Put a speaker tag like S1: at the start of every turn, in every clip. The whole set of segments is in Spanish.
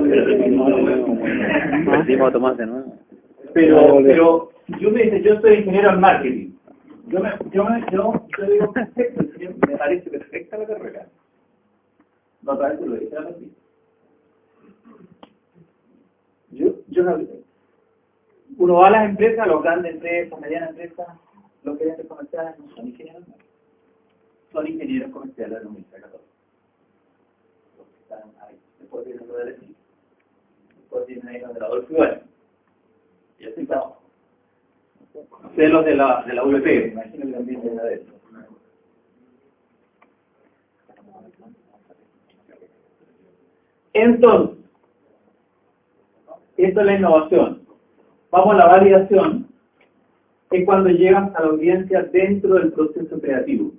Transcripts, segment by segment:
S1: Decimos Tomás de nuevo.
S2: Pero yo me dice, yo soy ingeniero en marketing. Yo digo, perfecto, me parece perfecta la carrera. No, otra vez lo dije a la misma. Yo no, uno va a las empresas, los grandes empresas, medianas empresas, los gerentes comerciales no son ingenieros, son ingenieros comerciales de la Universidad Católica. Los que están ahí, después vienen los del ESI, después vienen ahí los de la Adolfo Ibáñez. Y así estamos. Ustedes los de la UVP, me imagino que también de la de eso. Entonces, esto es la innovación. Vamos a la validación, es cuando llegas a la audiencia dentro del proceso creativo.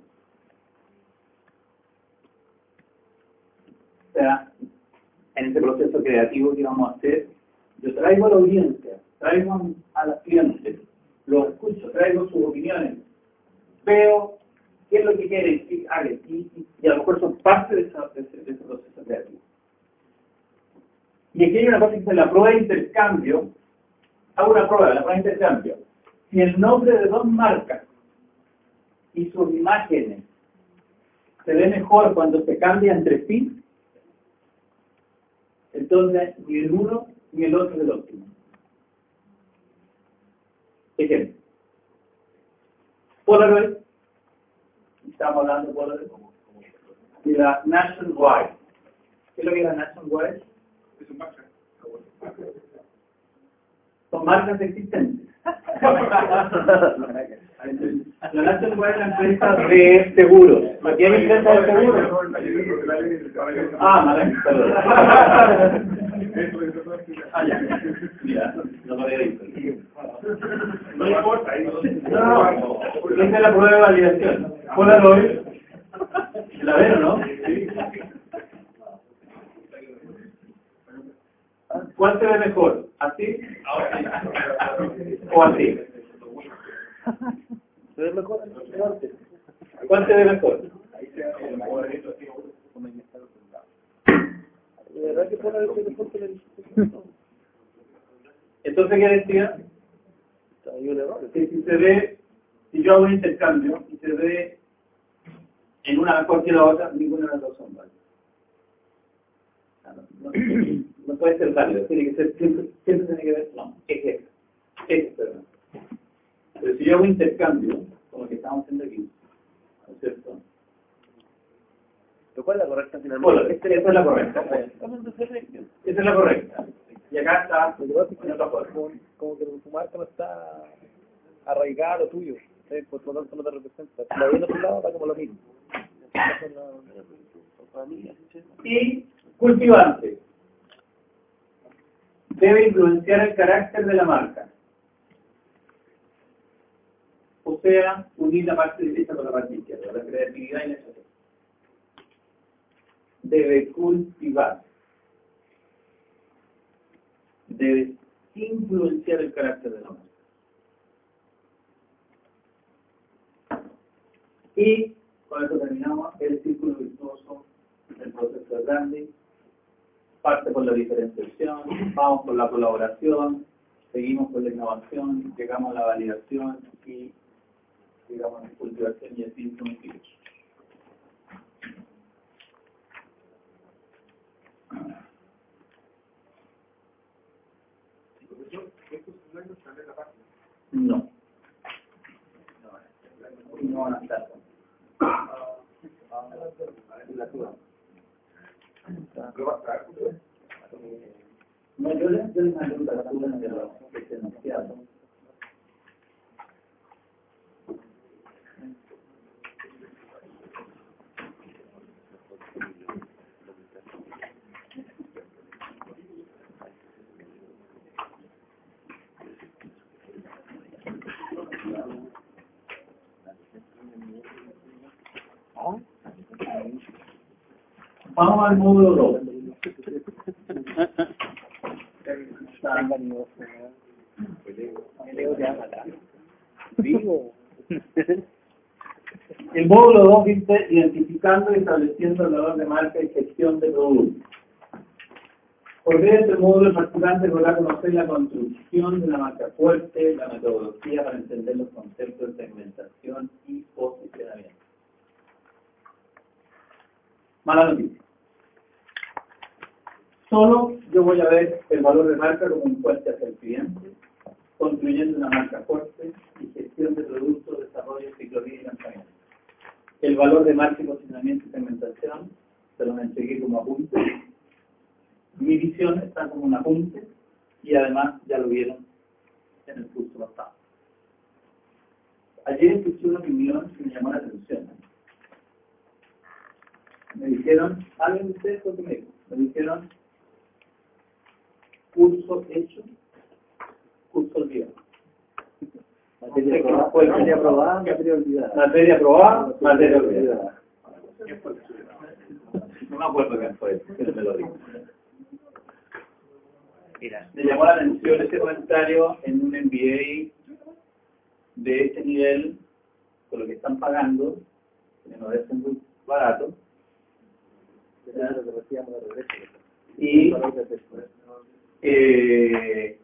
S2: O sea, en este proceso creativo que vamos a hacer, yo traigo a la audiencia, traigo a los clientes, los escucho, traigo sus opiniones, veo qué es lo que quieren que hagan y a lo mejor son parte de ese proceso creativo. Y aquí hay una cosa que se llama la prueba de intercambio. Hago una prueba, la prueba de intercambio. Si el nombre de dos marcas y sus imágenes se ve mejor cuando se cambia entre sí, entonces ni el uno ni el otro es el óptimo. Ejemplo. Polaroid, estamos hablando de Polaroid, y la Nationwide. ¿Qué es lo que es la Nationwide? Es un marca. Son marcas existentes. La Nationwide es la empresa de seguros. ¿Aquí hay empresa de seguros? Vale, perdón. Ya. Mira, no lo había visto. No importa. No. Esta es la prueba de validación. Polaroid. ¿La ven o no? ¿Cuál se ve mejor? ¿Así? ¿O así? ¿Se ve mejor? ¿Cuál se ve mejor? Entonces, ¿qué decía? Que si se ve, si yo hago un intercambio y se ve en una mejor que la otra, ninguna de las dos son válidas. No puede ser válido, tiene que ser, siempre tiene que ver, no, es perdón. Pero si yo hago un intercambio, como que estamos haciendo aquí, ¿no es cierto?
S1: ¿Cuál es la correcta finalmente?
S2: Esa es la correcta. Esa es la correcta. Y acá está, en otra forma.
S3: Como que tu marca no está arraigada a lo tuyo, por lo tanto no te representa. La vi en otro lado, está como lo mismo.
S2: Y cultivante. Debe influenciar el carácter de la marca. O sea, unir la parte derecha con la parte izquierda, la creatividad y la estrategia. Debe cultivar. Debe influenciar el carácter de la marca. Y con eso terminamos el círculo virtuoso del proceso de branding. Parte por la diferenciación, vamos por la colaboración, seguimos por la innovación, llegamos a la validación y llegamos a la cultivación y así somos. No. No van a estar. No, yo les mandé una captura de los enunciados. Vamos al módulo 2. El módulo 2 dice identificando y estableciendo el valor de marca y gestión de productos. Por ver este módulo, el participante podrá conocer la construcción de una marca fuerte, la metodología para entender los conceptos de segmentación y posicionamiento. Mala noticia. Solo yo voy a ver el valor de marca como un puente hacia el cliente, construyendo una marca fuerte y gestión de productos, desarrollo, ciclovía y lanzamiento. El valor de marca y posicionamiento y segmentación se los entregué como apunte. Mi visión está como un apunte y además ya lo vieron en el curso pasado. Ayer escuché una opinión que me llamó la atención. Me dijeron, ¿alguien de ustedes fue conmigo? Me dijeron, curso hecho, curso olvidado.
S1: Materia aprobada, materia olvidada.
S2: Materia aprobada, materia olvidada. No me acuerdo quién fue, quién me lo dijo. Mira, me llamó la atención ese comentario en un MBA de este nivel, con lo que están pagando, que no es muy barato. Y